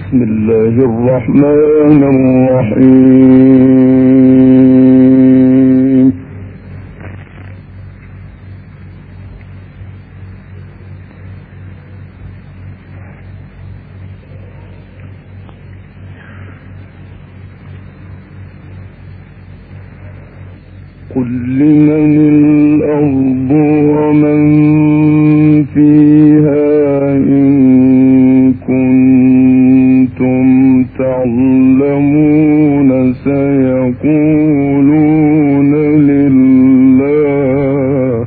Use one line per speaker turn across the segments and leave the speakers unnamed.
بسم الله الرحمن الرحيم. قل لمن الأرض ومن فيها إن كنتم تعلمون سيقولون لله.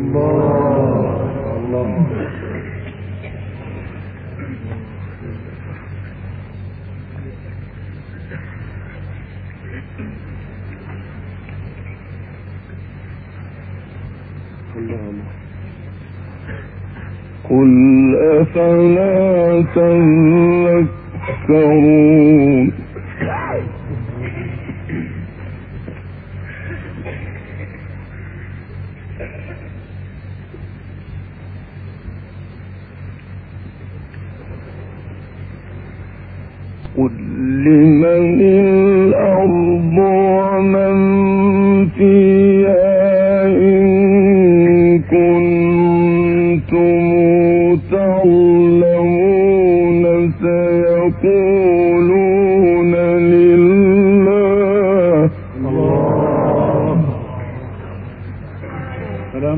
قل أفلا تذكرون. قل لمن الأرض ومن فيها إن كنتم تعلمون سيقولون لله. سلام.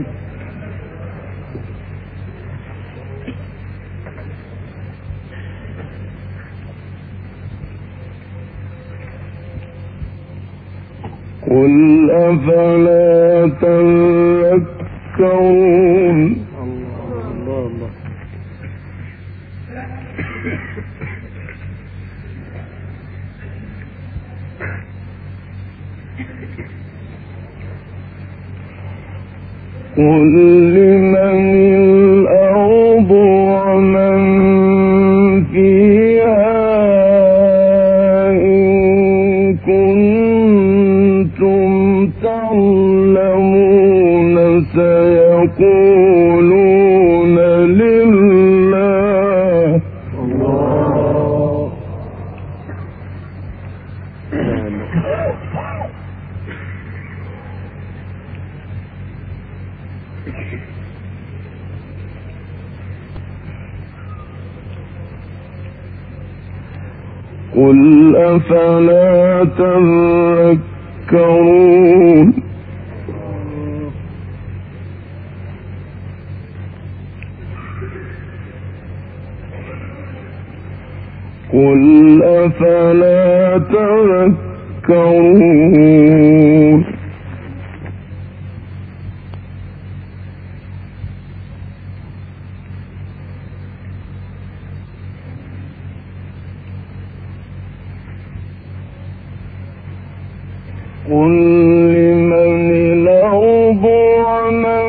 قل أفلا تذكرون. قل لمن الأرض ومن فيها إن كنتم تعلمون سيقولون لله. قل أفلا تذكرون. قل أفلا تذكرون. قل لمن الأرض ومن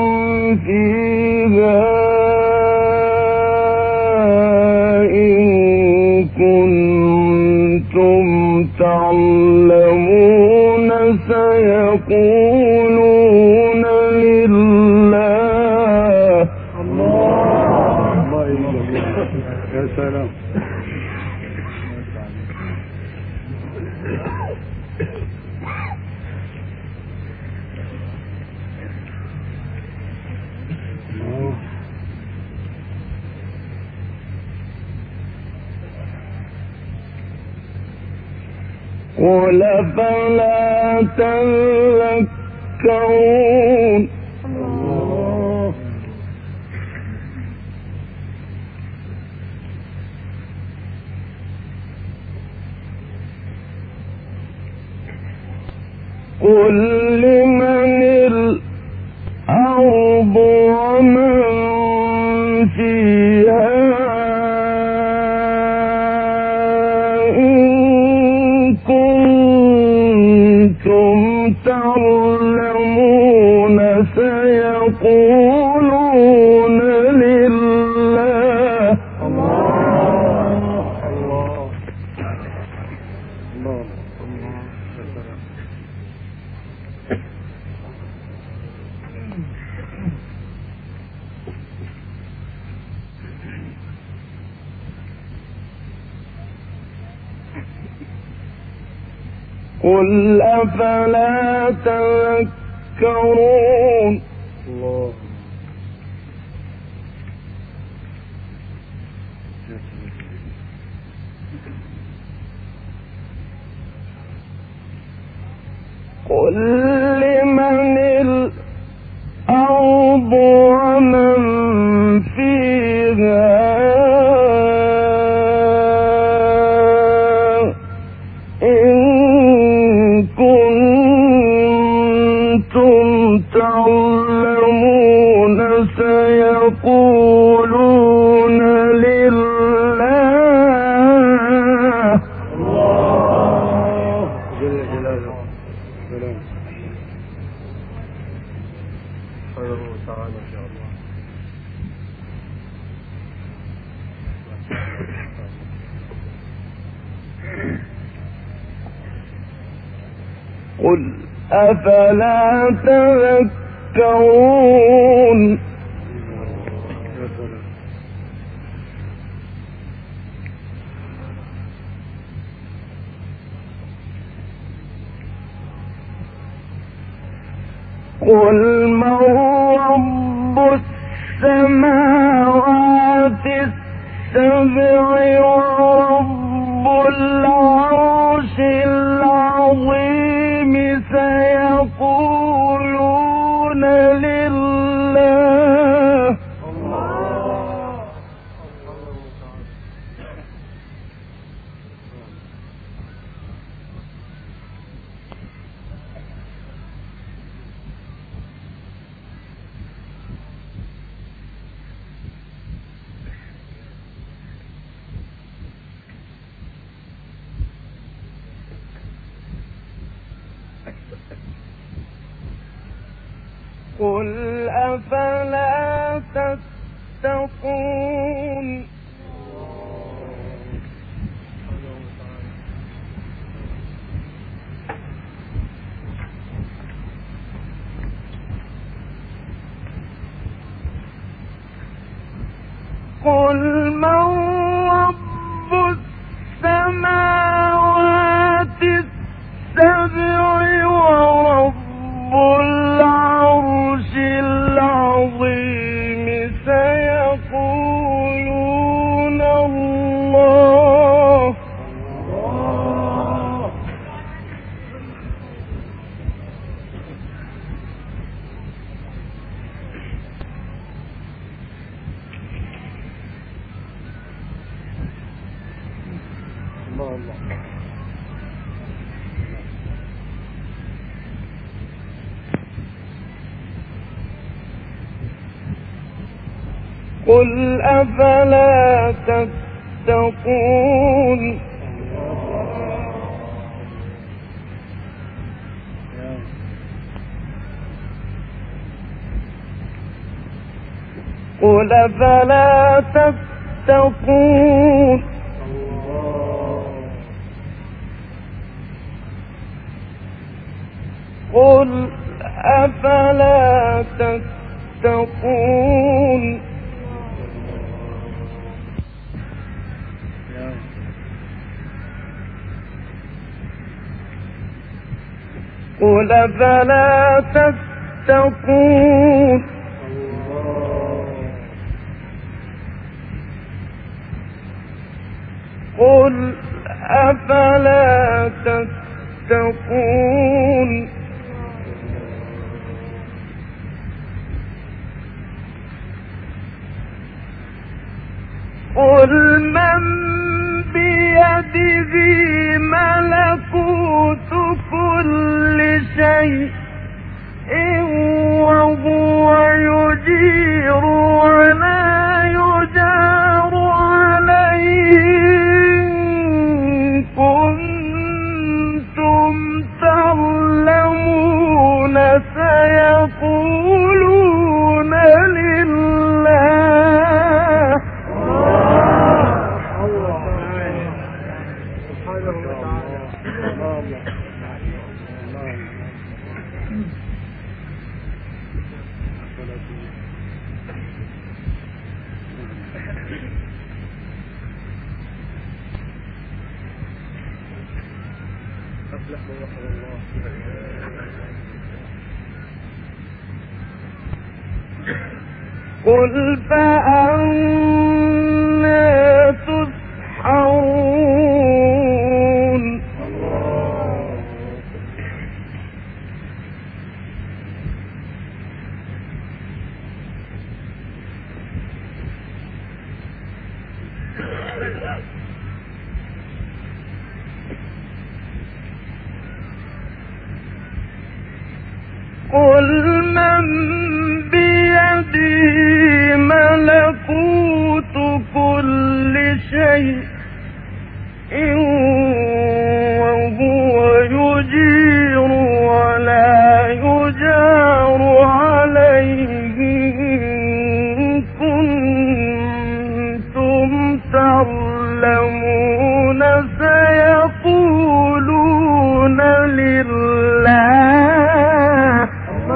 فيها إن كنتم تعلمون سيقولون لله. الله يا سلام. قل أفلا تذكرون. قل لمن الأرض ومن فيها تعلمون سيقولون لله. قل أفلا تذكرون الله. قل لمن الأرض ومن فيها إن كنتم تعلمون سيقولون لله. الله جل جلاله. تعالى إن شاء الله. قل أفلا تذكرون قل من رب السماوات السبع ورب العرش العظيم سيقولون لله. قل أفلا تتقون قل من رب السماوات السبع ورب العرش العظيم سيقولون الله. قل أفلا تتقون قل أفلا تتقون قل أفلا تتقون قل أفلا تتقون قل أفلا تتقون قل من بيده ملكوت كل شيء وهو يجير ولا يجار عليه إن كنتم تعلمون سيقولون لله. قل فأنا تسحرون قل من بيده ملكوت كل شيء وهو يجير ولا يجار عليه إن كنتم تعلمون سيقولون لله.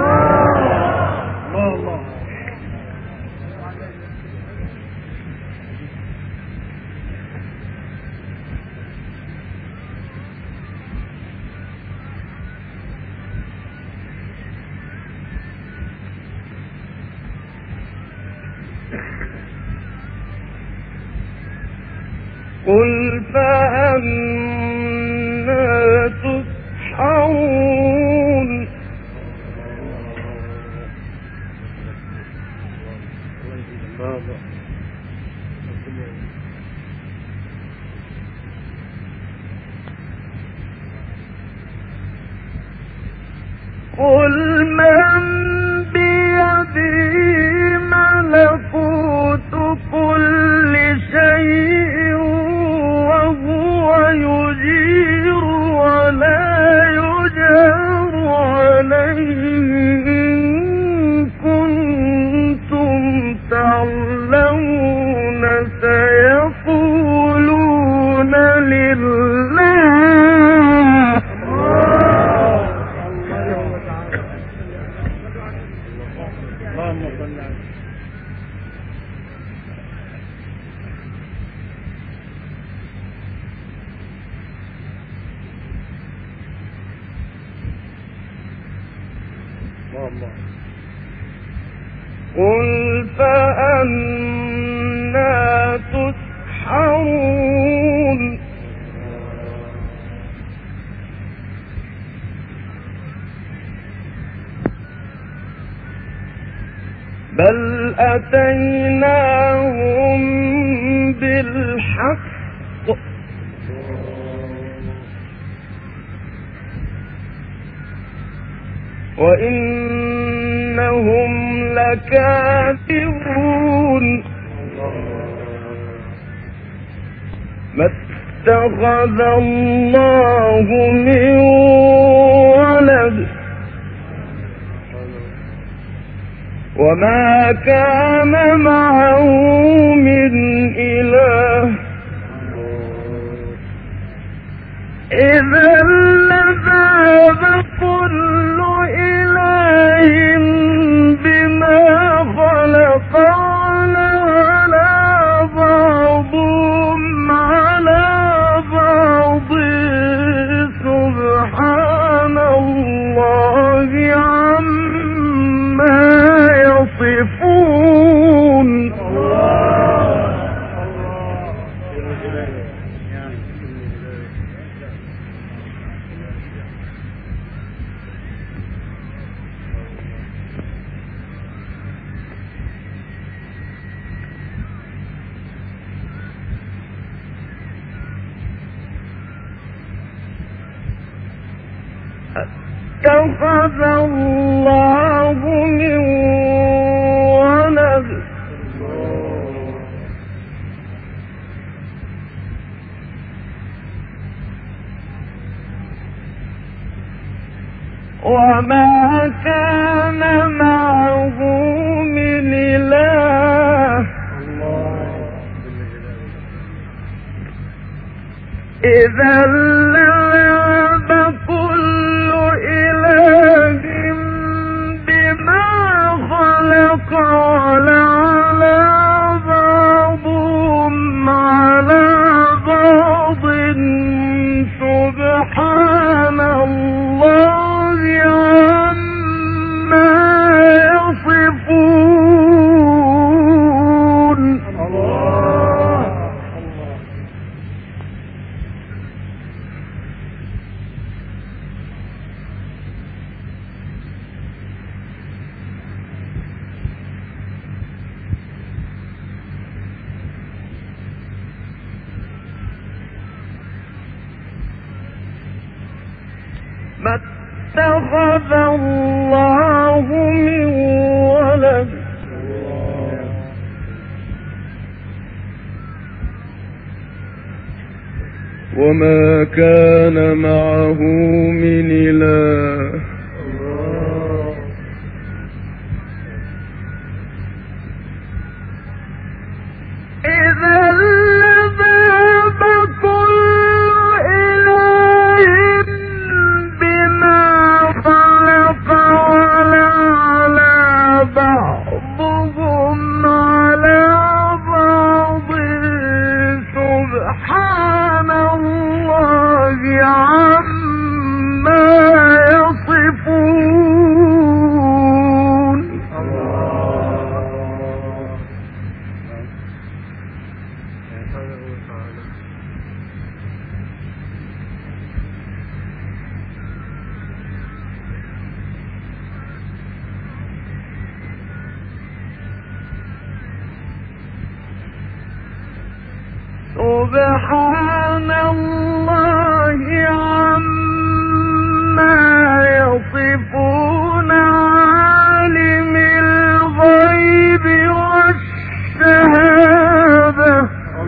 قل فأنا تسحرون قل من بيده ملكوت كل شيء وهو يجير ولا يجار عليه إن كنتم تعلمون سيقولون لله. قل فأنا تسحرون بل أتيناهم بالحق وإنهم لكاذبون ما اتخذ الله من ولد وما كان معه من إله إذا لذهب كل إله بما خلق على بعضهم على بعض سبحان الله عما يصفون. اتخذ الله من ولد وما كان معه من إله إذا لذهب كل إله بما خلق على بعضهم على بعض سبحان ما اتخذ الله من ولد وما كان معه من إله إذا لذهب كل إله بما خلق ولعلى بعضهم على بعض سبحان الله عما يصفون. سبحان الله عما يصفون عالم الغيب والشهادة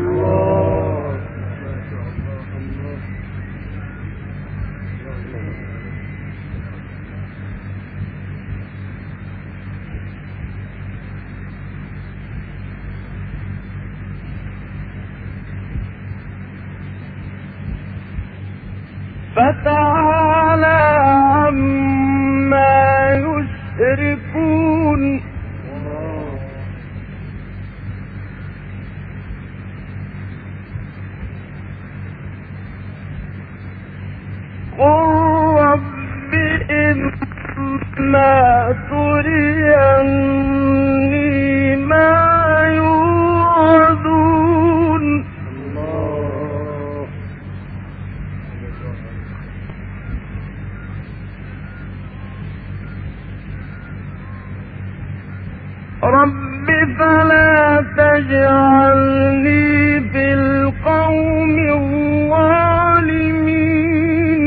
فتعالى عما يشركون. قل رب إما تريني ما يوعدون رب فلا تجعلني في القوم الظالمين.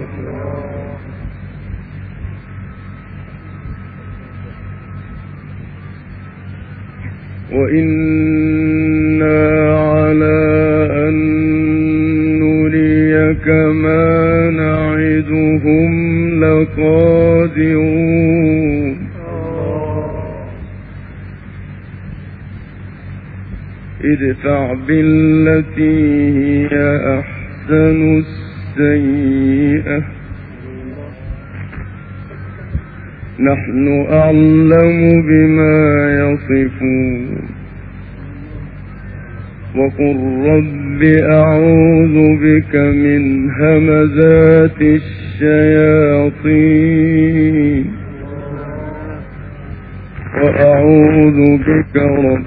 وإنا على أن نريك ما نعدهم لقادرون. ادفع بالتي هي أحسن السيئة نحن أعلم بما يصفون. وقل رب أعوذ بك من همزات الشياطين وأعوذ بك رب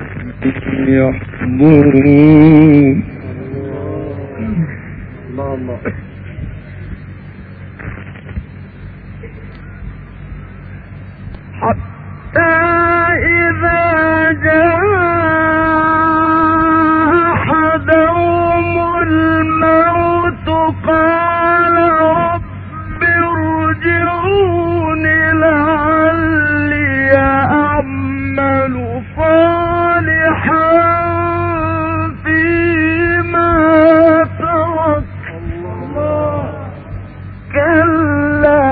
يحضرون. الله حتى إذا جاء أحدهم الموت قال رب ارجعون لعلي أعمل صالحا فيما ترك كلا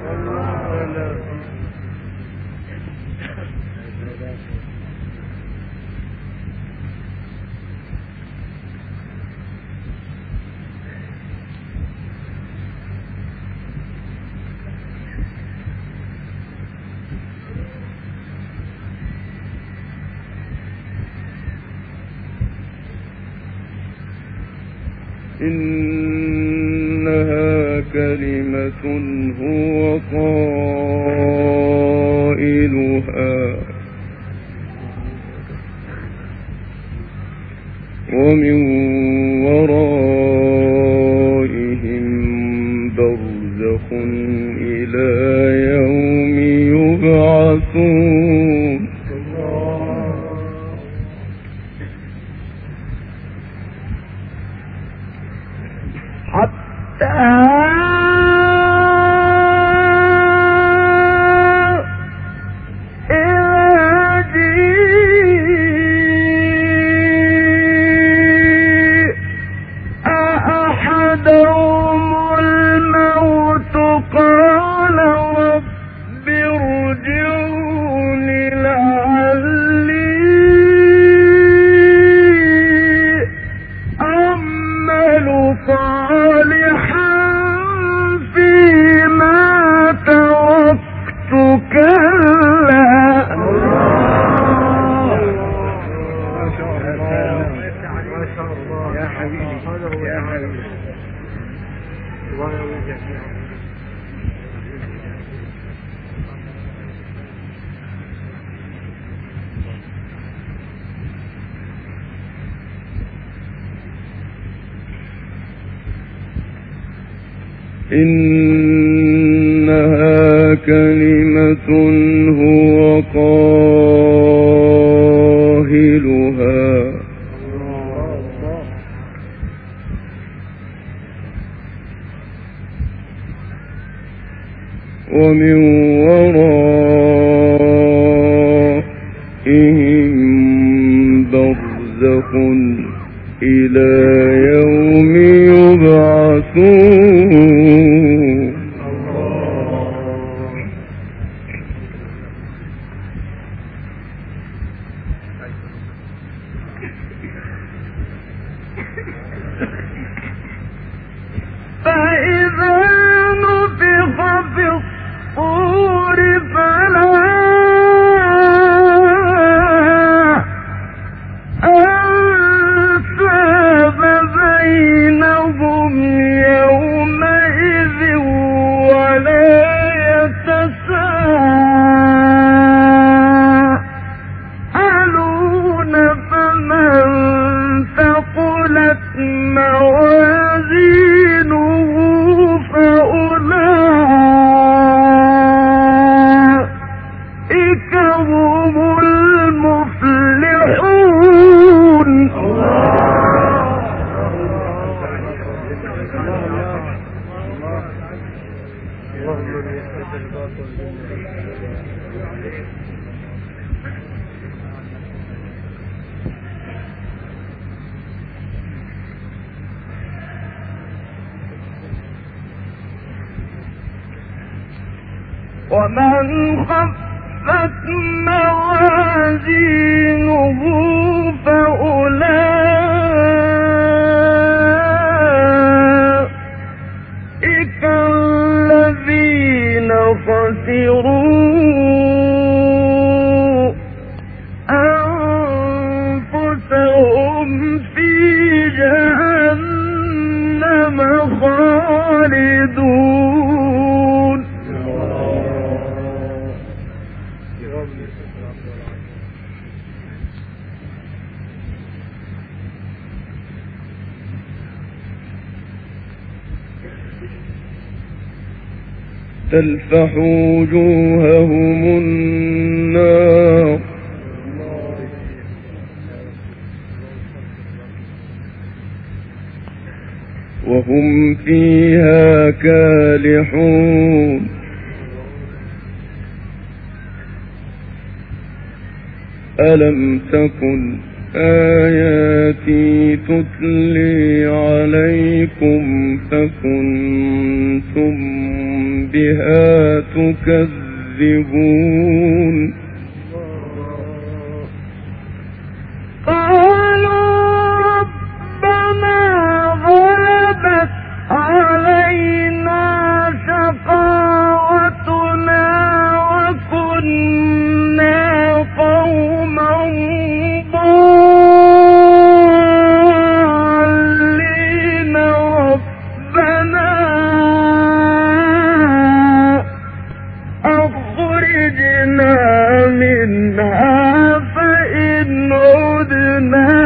إنها كلمة هو قائلها ومن ورائهم برزخ إلى يوم يبعثون. حتى صالحا فيما تركت كلا.
يا حبيبي يا حبيبي الله يوفقك.
إنها كلمة هو قائلها ومن ورائهم برزخ إلى يوم يبعثون. فإذا نفخ في الصور فلا أنساب بينهم يومئذ ولا يتساءلون. فمن ثقلت موازينه فأولئك هم المفلحون. ومن خفت موازينه فأولئك الذين خسروا أنفسهم في جهنم خالدون. تلفح وجوههم النار وهم فيها كالحون. ألم تكن آياتي تتلي عليكم فكنتم بها تكذبون. قالوا ربنا غلبت علينا شقاوتنا وكنا قوما ضالين. ربنا أخرجنا منها فإن عدنا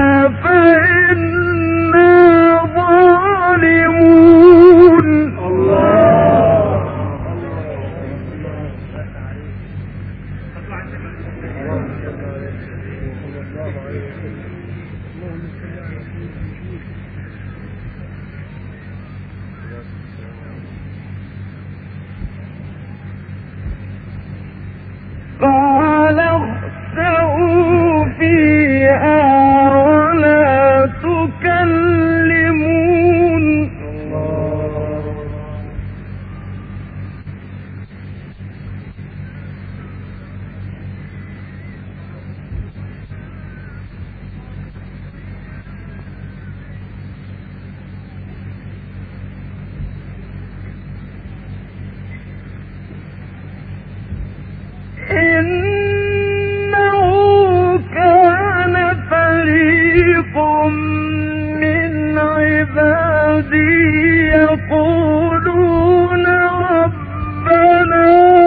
يقولون ربنا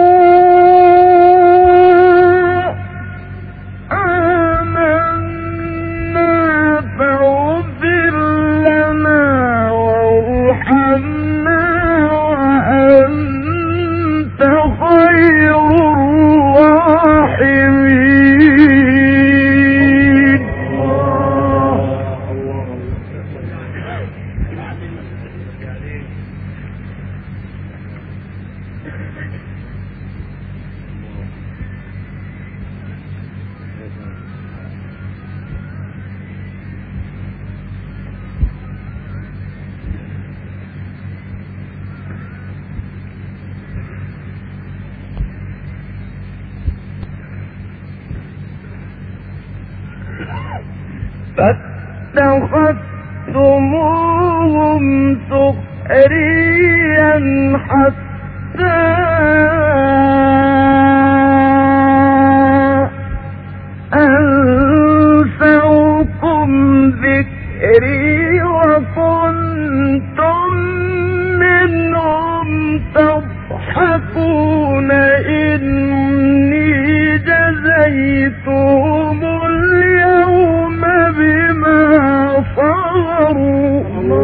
آمنا فاغفر لنا وارحمنا وأنت خير الراحمين. فاتخذتموهم سخريا حتى أنسوكم ذكري وكنتم منهم تضحكون. إني جزيتهم اليوم بما صبروا.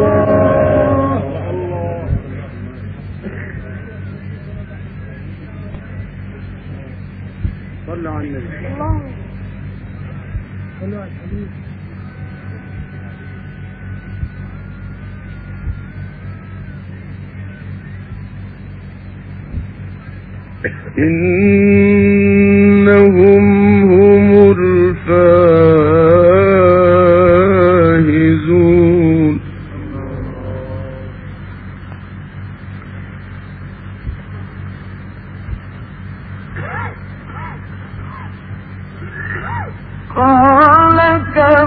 صلى على النبي. صلى على الحبيب.
إنهم هم الفائزون. قال كم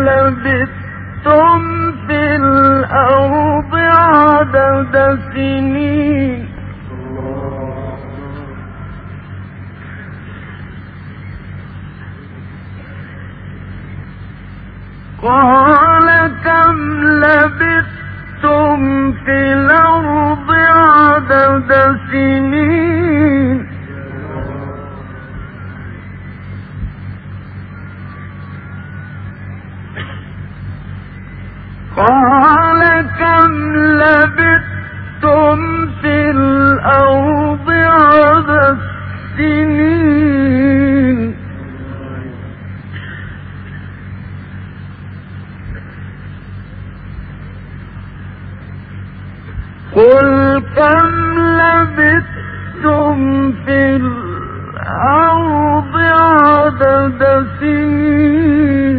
لبثتم في الأرض عدد سنين. قال كم لبثتم في الأرض عدد سنين. قال كم لبثتم في الأرض عدد سنين. قل كم لبثتم في الأرض عدد سنين.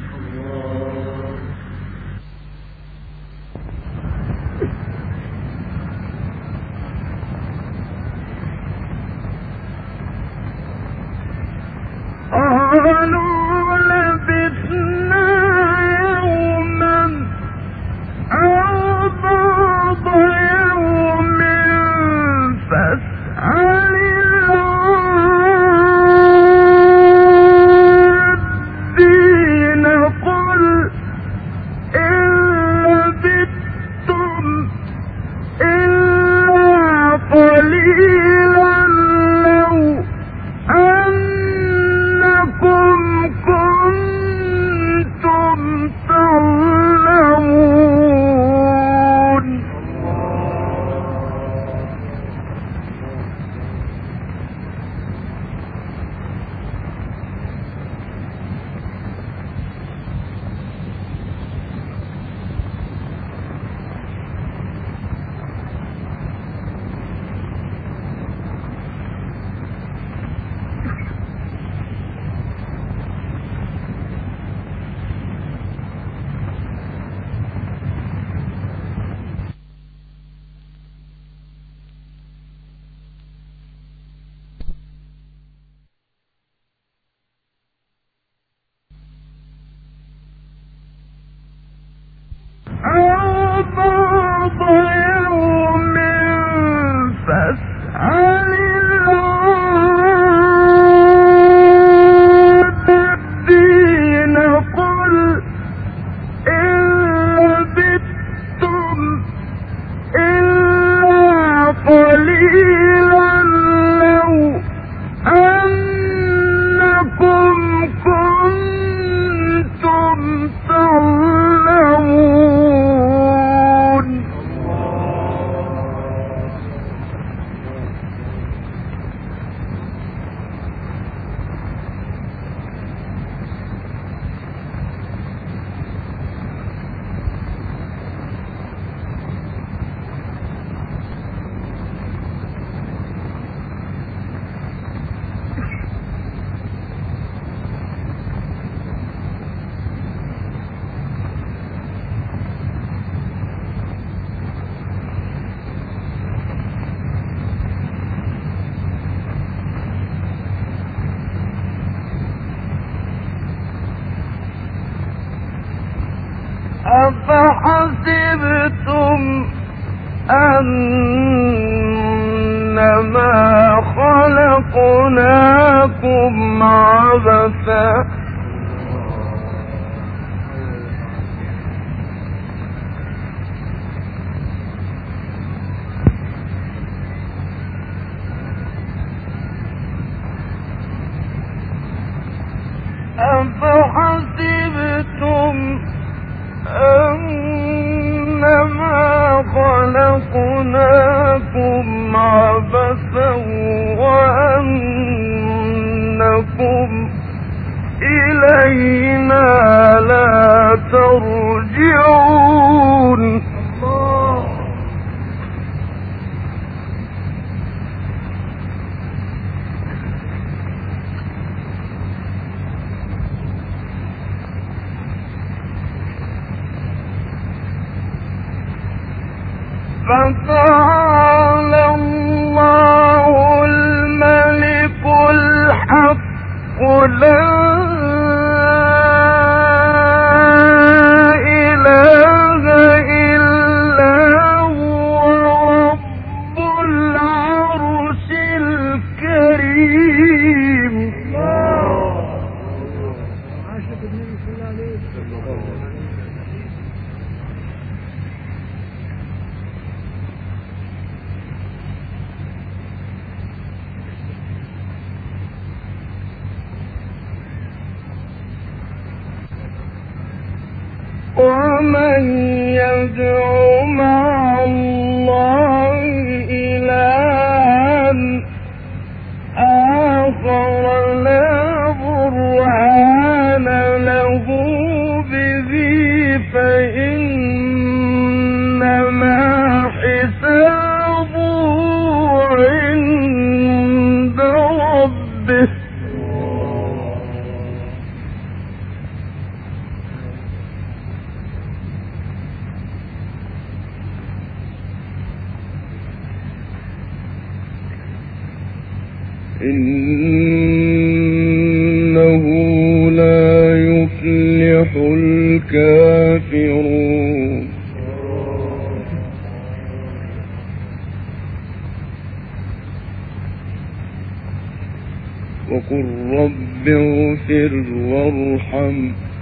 قالوا لبثنا يوما أو بعض يوم أفحسبتم أنما خلقناكم عبثا أفحسبتم أنما خلقناكم عبثا وأنكم إلينا لا ترجعون فتعالى الله الملك الحق لا إله إلا هو رب العرش الكريم ومن يدع مع الله إلها آخر لا برهان له به فإنما حسابه عند ربه إنه لا يفلح الكافرون وقل رب اغفر وارحم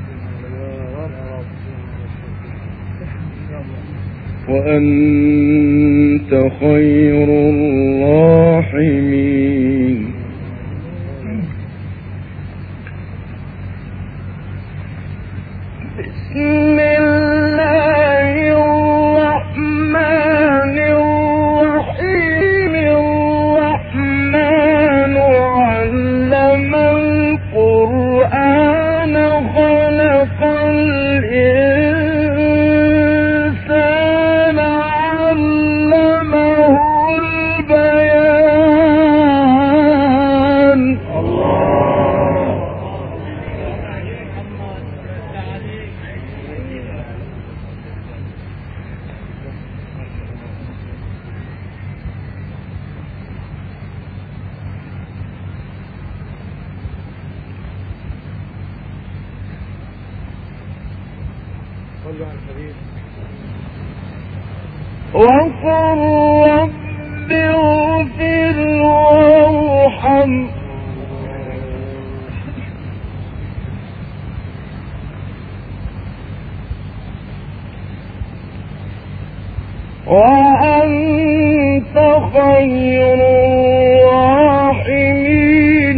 وأنت خير الراحمين بسم الله الرحمن الرحيم الرحمن علم القرآن خلق الإنسان علمه البيان وقل رب اغفر وارحم وأنت خير الراحمين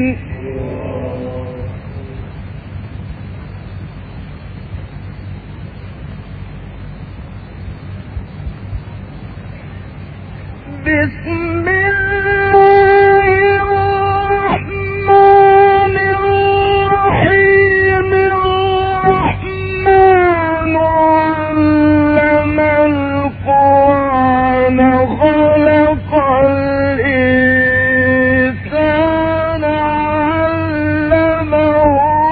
بسم الله الرحمن الرحيم الرحمن علم القرآن خلق الإنسان علمه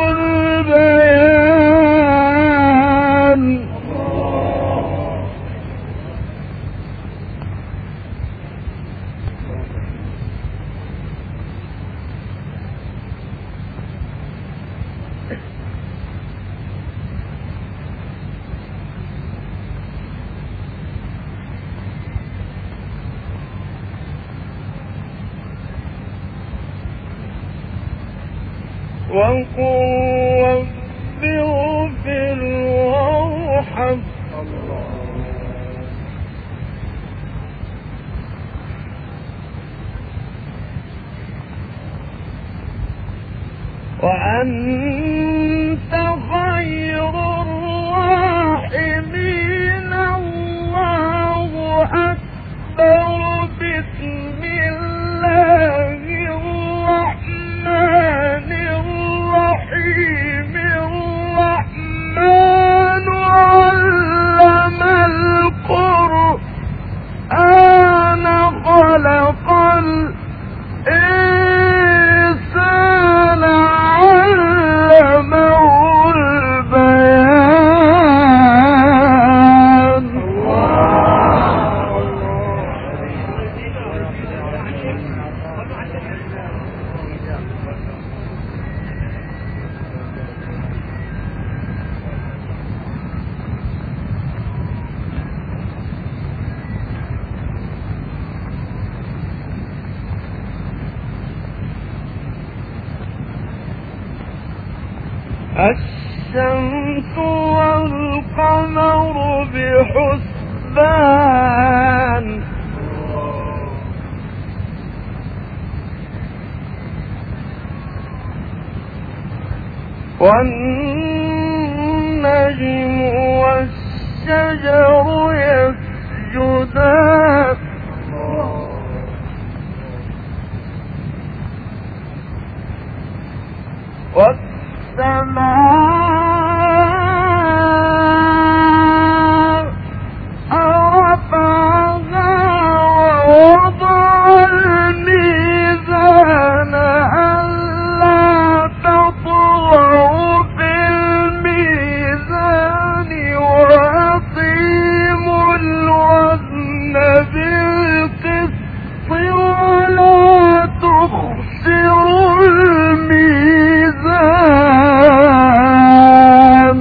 البيان وقل رب اغفر وارحم وأنت خير الراحمين. الله أكبر. بسم الله الرحمن الرحيم. الرحمن علم القرآن خلق الإنسان علمه البيان. الشمس والقمر بحسبان. والنجم والشجر يسجدان. والسماء رفعها ووضع الميزان ألا تطغوا في الميزان وأقيموا الوزن بالقسط ولا تخسروا الميزان.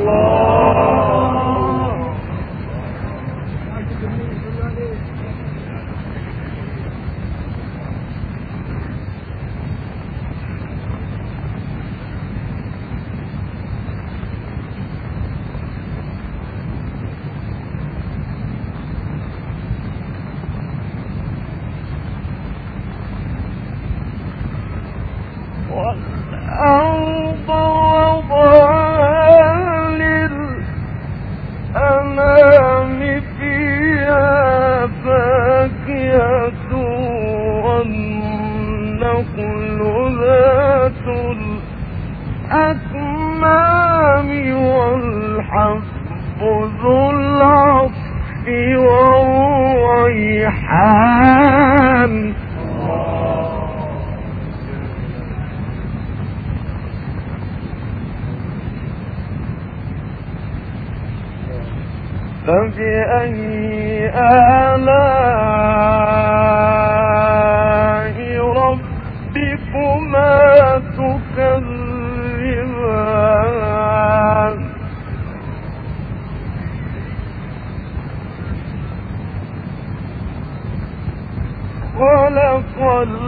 والأرض وضعها للأنام فيها فاكهة والنخل ذات الأكمام والحب ذو العصف والريحان. فبأي آلاء ربكما تكذبان. خلق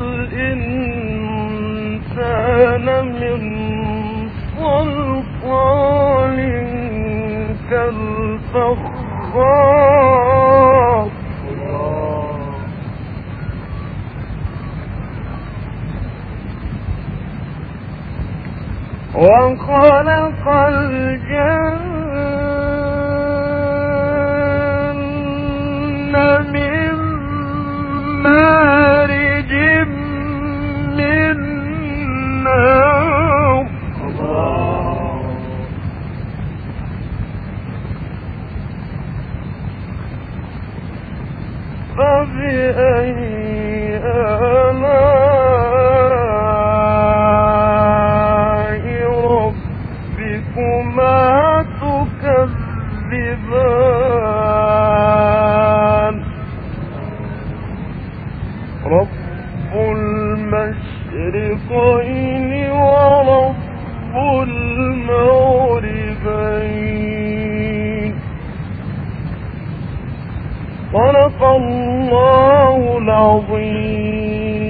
الإنسان من صلصال كالفخار. وخلق الجن من مارج من نار. فبأي آلاء ربكما تكذبان. رب المشرقين ورب المغربين. صدق الله العظيم.